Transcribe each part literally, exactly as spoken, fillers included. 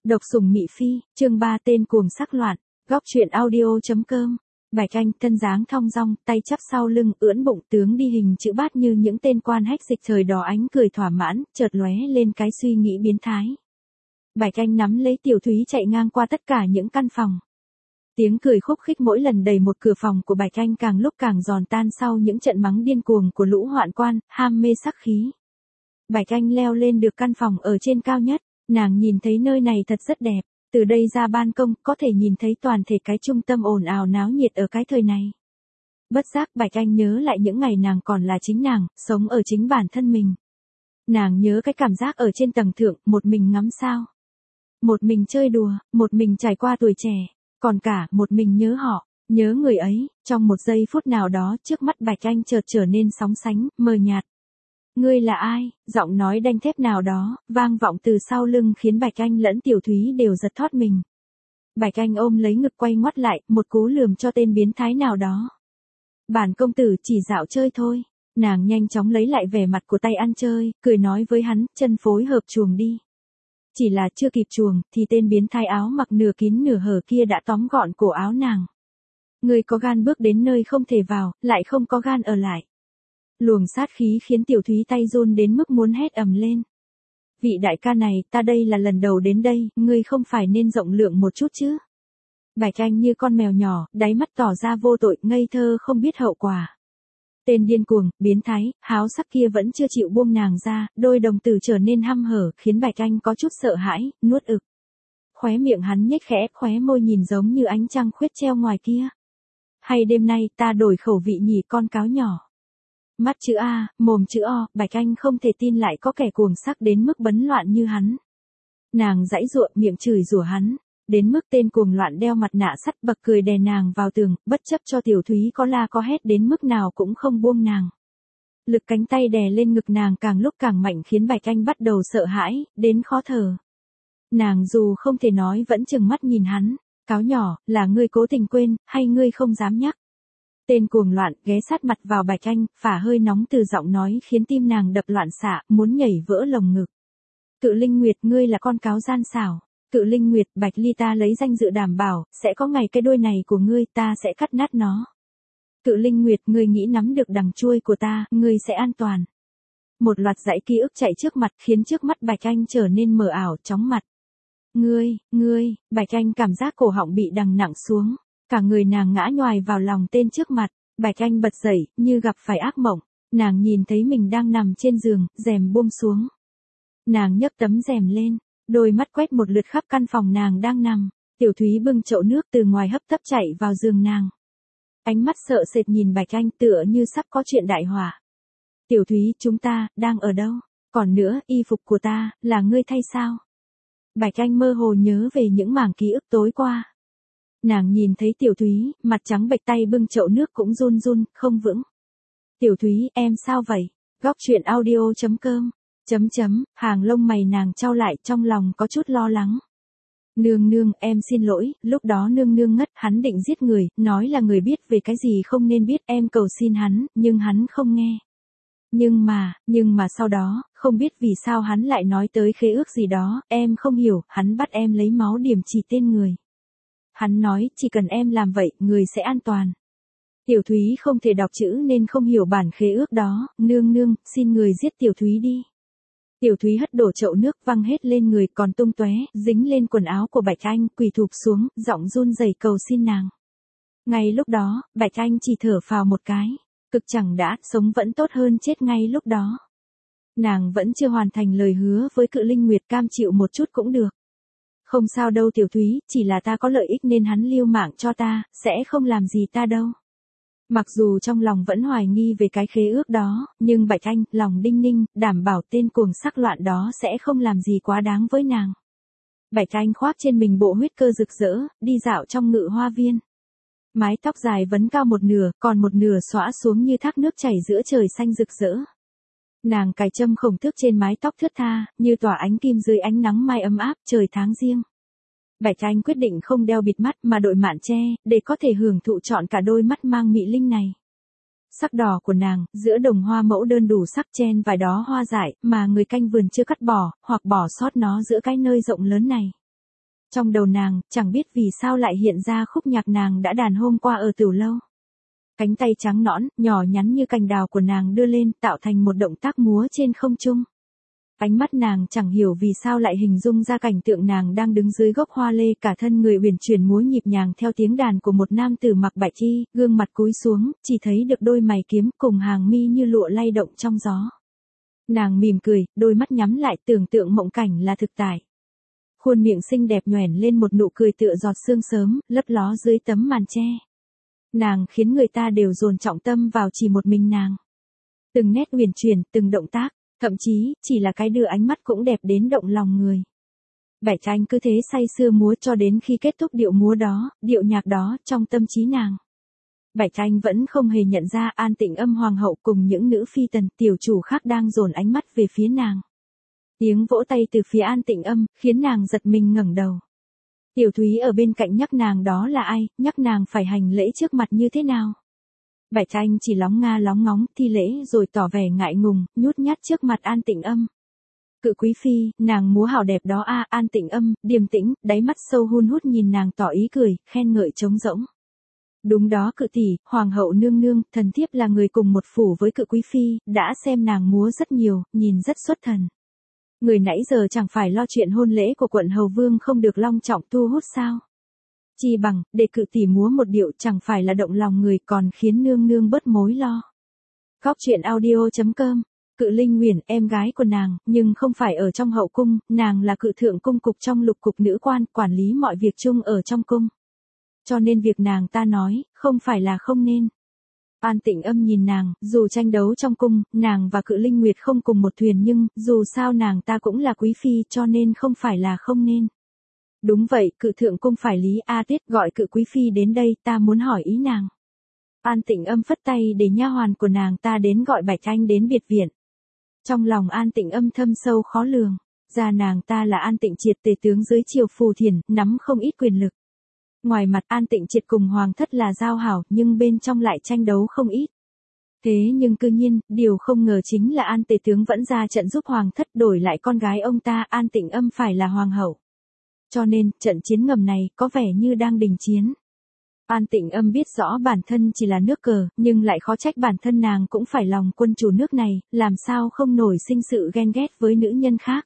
Độc sủng Mị Phi, chương ba tên cuồng sắc loạn, góc truyện audio.com. Bạch Anh thân dáng thong dong, tay chắp sau lưng, ưỡn bụng, tướng đi hình chữ bát như những tên quan hách dịch thời đó, ánh cười thỏa mãn, chợt lóe lên cái suy nghĩ biến thái. Bạch Anh nắm lấy Tiểu Thúy chạy ngang qua tất cả những căn phòng. Tiếng cười khúc khích mỗi lần đầy một cửa phòng của Bạch Anh càng lúc càng giòn tan sau những trận mắng điên cuồng của lũ hoạn quan, ham mê sắc khí. Bạch Anh leo lên được căn phòng ở trên cao nhất, nàng nhìn thấy nơi này thật rất đẹp, từ đây ra ban công có thể nhìn thấy toàn thể cái trung tâm ồn ào náo nhiệt ở cái thời này. Bất giác Bạch Anh nhớ lại những ngày nàng còn là chính nàng, sống ở chính bản thân mình. Nàng nhớ cái cảm giác ở trên tầng thượng, một mình ngắm sao. Một mình chơi đùa, một mình trải qua tuổi trẻ, còn cả một mình nhớ họ, nhớ người ấy. Trong một giây phút nào đó trước mắt Bạch Anh chợt trở nên sóng sánh, mờ nhạt. Ngươi là ai? Giọng nói đanh thép nào đó, vang vọng từ sau lưng khiến Bạch Anh lẫn Tiểu Thúy đều giật thót mình. Bạch Anh ôm lấy ngực quay ngoắt lại, một cú lườm cho tên biến thái nào đó. Bản công tử chỉ dạo chơi thôi. Nàng nhanh chóng lấy lại vẻ mặt của tay ăn chơi, cười nói với hắn, chân phối hợp chuồng đi. Chỉ là chưa kịp chuồng, thì tên biến thái áo mặc nửa kín nửa hở kia đã tóm gọn cổ áo nàng. Ngươi có gan bước đến nơi không thể vào, lại không có gan ở lại. Luồng sát khí khiến Tiểu Thúy tay run đến mức muốn hét ầm lên. Vị đại ca này, ta đây là lần đầu đến đây, ngươi không phải nên rộng lượng một chút chứ? Bạch Anh như con mèo nhỏ, đáy mắt tỏ ra vô tội, ngây thơ không biết hậu quả. Tên điên cuồng, biến thái, háo sắc kia vẫn chưa chịu buông nàng ra, đôi đồng tử trở nên hăm hở, khiến Bạch Anh có chút sợ hãi, nuốt ực. Khóe miệng hắn nhếch khẽ, khóe môi nhìn giống như ánh trăng khuyết treo ngoài kia. Hay đêm nay ta đổi khẩu vị nhỉ con cáo nhỏ. Mắt chữ A, mồm chữ O, Bạch Anh không thể tin lại có kẻ cuồng sắc đến mức bấn loạn như hắn. Nàng giãy giụa miệng chửi rủa hắn, đến mức tên cuồng loạn đeo mặt nạ sắt bật cười đè nàng vào tường, bất chấp cho Tiểu Thúy có la có hét đến mức nào cũng không buông nàng. Lực cánh tay đè lên ngực nàng càng lúc càng mạnh khiến Bạch Anh bắt đầu sợ hãi, đến khó thở. Nàng dù không thể nói vẫn trừng mắt nhìn hắn, cáo nhỏ, là ngươi cố tình quên, hay ngươi không dám nhắc? Tên cuồng loạn ghé sát mặt vào Bạch Anh, phả hơi nóng từ giọng nói khiến tim nàng đập loạn xạ, muốn nhảy vỡ lồng ngực. Cự Linh Nguyệt, ngươi là con cáo gian xảo. Cự Linh Nguyệt, Bạch Ly ta lấy danh dự đảm bảo, sẽ có ngày cái đuôi này của ngươi ta sẽ cắt nát nó. Cự Linh Nguyệt, ngươi nghĩ nắm được đằng chuôi của ta, ngươi sẽ an toàn. Một loạt dãy ký ức chạy trước mặt khiến trước mắt Bạch Anh trở nên mờ ảo, chóng mặt. Ngươi, ngươi, Bạch Anh cảm giác cổ họng bị đằng nặng xuống. Cả người nàng ngã nhoài vào lòng tên trước mặt, Bạch Anh bật dậy, như gặp phải ác mộng, nàng nhìn thấy mình đang nằm trên giường, rèm buông xuống. Nàng nhấc tấm rèm lên, đôi mắt quét một lượt khắp căn phòng nàng đang nằm, Tiểu Thúy bưng chậu nước từ ngoài hấp tấp chạy vào giường nàng. Ánh mắt sợ sệt nhìn Bạch Anh tựa như sắp có chuyện đại họa. Tiểu Thúy, chúng ta, đang ở đâu? Còn nữa, y phục của ta, là ngươi thay sao? Bạch Anh mơ hồ nhớ về những mảng ký ức tối qua. Nàng nhìn thấy Tiểu Thúy, mặt trắng bệch tay bưng chậu nước cũng run run, không vững. Tiểu Thúy, em sao vậy? Góc truyện audio.com. Chấm chấm, hàng lông mày nàng chau lại trong lòng có chút lo lắng. Nương nương, em xin lỗi, lúc đó nương nương ngất, hắn định giết người, nói là người biết về cái gì không nên biết, em cầu xin hắn, nhưng hắn không nghe. Nhưng mà, nhưng mà sau đó, không biết vì sao hắn lại nói tới khế ước gì đó, em không hiểu, hắn bắt em lấy máu điểm chỉ tên người. Hắn nói, chỉ cần em làm vậy, người sẽ an toàn. Tiểu Thúy không thể đọc chữ nên không hiểu bản khế ước đó, nương nương, xin người giết Tiểu Thúy đi. Tiểu Thúy hất đổ chậu nước văng hết lên người còn tung tóe, dính lên quần áo của Bạch Anh, quỳ thụp xuống, giọng run rẩy cầu xin nàng. Ngay lúc đó, Bạch Anh chỉ thở phào một cái, cực chẳng đã, sống vẫn tốt hơn chết ngay lúc đó. Nàng vẫn chưa hoàn thành lời hứa với Cự Linh Nguyệt, cam chịu một chút cũng được. Không sao đâu Tiểu Thúy, chỉ là ta có lợi ích nên hắn lưu mạng cho ta, sẽ không làm gì ta đâu. Mặc dù trong lòng vẫn hoài nghi về cái khế ước đó, nhưng Bạch Anh, lòng đinh ninh, đảm bảo tên cuồng sắc loạn đó sẽ không làm gì quá đáng với nàng. Bạch Anh khoác trên mình bộ huyết cơ rực rỡ, đi dạo trong ngự hoa viên. Mái tóc dài vấn cao một nửa, còn một nửa xõa xuống như thác nước chảy giữa trời xanh rực rỡ. Nàng cài châm khổng thước trên mái tóc thướt tha, như tỏa ánh kim dưới ánh nắng mai ấm áp trời tháng riêng. Bạch Anh quyết định không đeo bịt mắt mà đội mạn che, để có thể hưởng thụ trọn cả đôi mắt mang mị linh này. Sắc đỏ của nàng, giữa đồng hoa mẫu đơn đủ sắc chen vài đó hoa dại, mà người canh vườn chưa cắt bỏ, hoặc bỏ sót nó giữa cái nơi rộng lớn này. Trong đầu nàng, chẳng biết vì sao lại hiện ra khúc nhạc nàng đã đàn hôm qua ở tửu lâu. Cánh tay trắng nõn, nhỏ nhắn như cành đào của nàng đưa lên, tạo thành một động tác múa trên không trung. Ánh mắt nàng chẳng hiểu vì sao lại hình dung ra cảnh tượng nàng đang đứng dưới gốc hoa lê, cả thân người uyển chuyển múa nhịp nhàng theo tiếng đàn của một nam tử mặc bạch y, gương mặt cúi xuống, chỉ thấy được đôi mày kiếm cùng hàng mi như lụa lay động trong gió. Nàng mỉm cười, đôi mắt nhắm lại, tưởng tượng mộng cảnh là thực tại. Khuôn miệng xinh đẹp nhoẻn lên một nụ cười tựa giọt sương sớm, lấp ló dưới tấm màn che. Nàng khiến người ta đều dồn trọng tâm vào chỉ một mình nàng. Từng nét uyển chuyển, từng động tác, thậm chí, chỉ là cái đưa ánh mắt cũng đẹp đến động lòng người. Bạch Anh cứ thế say sưa múa cho đến khi kết thúc điệu múa đó, điệu nhạc đó, trong tâm trí nàng. Bạch Anh vẫn không hề nhận ra An Tịnh Âm hoàng hậu cùng những nữ phi tần tiểu chủ khác đang dồn ánh mắt về phía nàng. Tiếng vỗ tay từ phía An Tịnh Âm, khiến nàng giật mình ngẩng đầu. Tiểu Thúy ở bên cạnh nhắc nàng đó là ai, nhắc nàng phải hành lễ trước mặt như thế nào. Bạch Anh chỉ lóng nga lóng ngóng, thi lễ rồi tỏ vẻ ngại ngùng, nhút nhát trước mặt An Tịnh Âm. Cự quý phi, nàng múa hảo đẹp đó a. À, An Tịnh Âm, điềm tĩnh, đáy mắt sâu hun hút nhìn nàng tỏ ý cười, khen ngợi trống rỗng. Đúng đó cự tỷ, hoàng hậu nương nương, thần thiếp là người cùng một phủ với cự quý phi, đã xem nàng múa rất nhiều, nhìn rất xuất thần. Người nãy giờ chẳng phải lo chuyện hôn lễ của quận hầu vương không được long trọng thu hút sao? Chi bằng, để cự tỷ múa một điệu chẳng phải là động lòng người còn khiến nương nương bớt mối lo. Góc truyện audio chấm com. Cự Linh Nguyền, em gái của nàng, nhưng không phải ở trong hậu cung, nàng là cự thượng cung cục trong lục cục nữ quan, quản lý mọi việc chung ở trong cung. Cho nên việc nàng ta nói, không phải là không nên. An Tịnh Âm nhìn nàng, dù tranh đấu trong cung, nàng và Cự Linh Nguyệt không cùng một thuyền nhưng, dù sao nàng ta cũng là quý phi cho nên không phải là không nên. Đúng vậy, cự thượng cung phải lý A Tiết gọi cự quý phi đến đây, ta muốn hỏi ý nàng. An Tịnh Âm phất tay để nha hoàn của nàng ta đến gọi Bạch Anh đến biệt viện. Trong lòng An Tịnh Âm thâm sâu khó lường, ra nàng ta là An Tịnh Triệt tể tướng dưới triều Phù Thiền, nắm không ít quyền lực. Ngoài mặt An Tịnh Triệt cùng Hoàng thất là giao hảo, nhưng bên trong lại tranh đấu không ít. Thế nhưng cư nhiên, điều không ngờ chính là An tể tướng vẫn ra trận giúp Hoàng thất đổi lại con gái ông ta, An Tịnh Âm phải là hoàng hậu. Cho nên, trận chiến ngầm này có vẻ như đang đình chiến. An Tịnh Âm biết rõ bản thân chỉ là nước cờ, nhưng lại khó trách bản thân nàng cũng phải lòng quân chủ nước này, làm sao không nổi sinh sự ghen ghét với nữ nhân khác.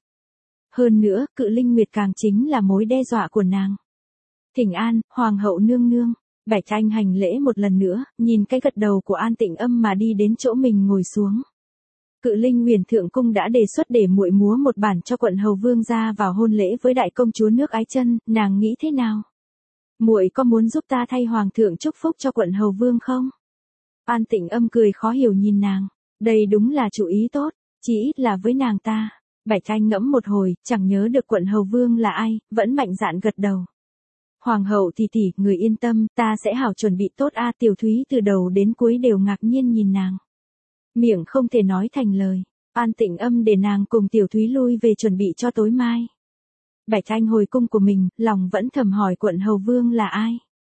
Hơn nữa, Cự Linh Nguyệt càng chính là mối đe dọa của nàng. Thỉnh an, hoàng hậu nương nương. Bạch Anh hành lễ một lần nữa, nhìn cái gật đầu của An Tịnh Âm mà đi đến chỗ mình ngồi xuống. Cự Linh Nguyền thượng cung đã đề xuất để muội múa một bản cho quận hầu vương gia vào hôn lễ với đại công chúa nước Ái Chân, nàng nghĩ thế nào? Muội có muốn giúp ta thay hoàng thượng chúc phúc cho quận hầu vương không? An Tịnh Âm cười khó hiểu nhìn nàng, đây đúng là chủ ý tốt, chỉ ít là với nàng ta. Bạch Anh ngẫm một hồi, chẳng nhớ được quận hầu vương là ai, vẫn mạnh dạn gật đầu. Hoàng hậu tỷ tỷ, người yên tâm, ta sẽ hảo chuẩn bị tốt a. Tiểu Thúy từ đầu đến cuối đều ngạc nhiên nhìn nàng. Miệng không thể nói thành lời. An Tịnh Âm để nàng cùng Tiểu Thúy lui về chuẩn bị cho tối mai. Bạch Anh hồi cung của mình, lòng vẫn thầm hỏi quận hầu vương là ai.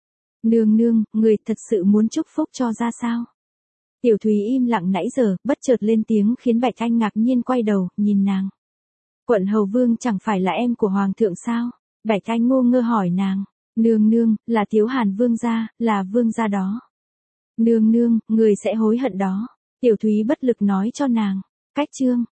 Nương nương, người thật sự muốn chúc phúc cho ra sao? Tiểu Thúy im lặng nãy giờ, bất chợt lên tiếng khiến Bạch Anh ngạc nhiên quay đầu, nhìn nàng. Quận hầu vương chẳng phải là em của hoàng thượng sao? Bạch Anh ngô ngơ hỏi nàng. Nương nương, là Tiếu Hàn vương gia, là vương gia đó. Nương nương, người sẽ hối hận đó. Tiểu Thúy bất lực nói cho nàng. Cách chương.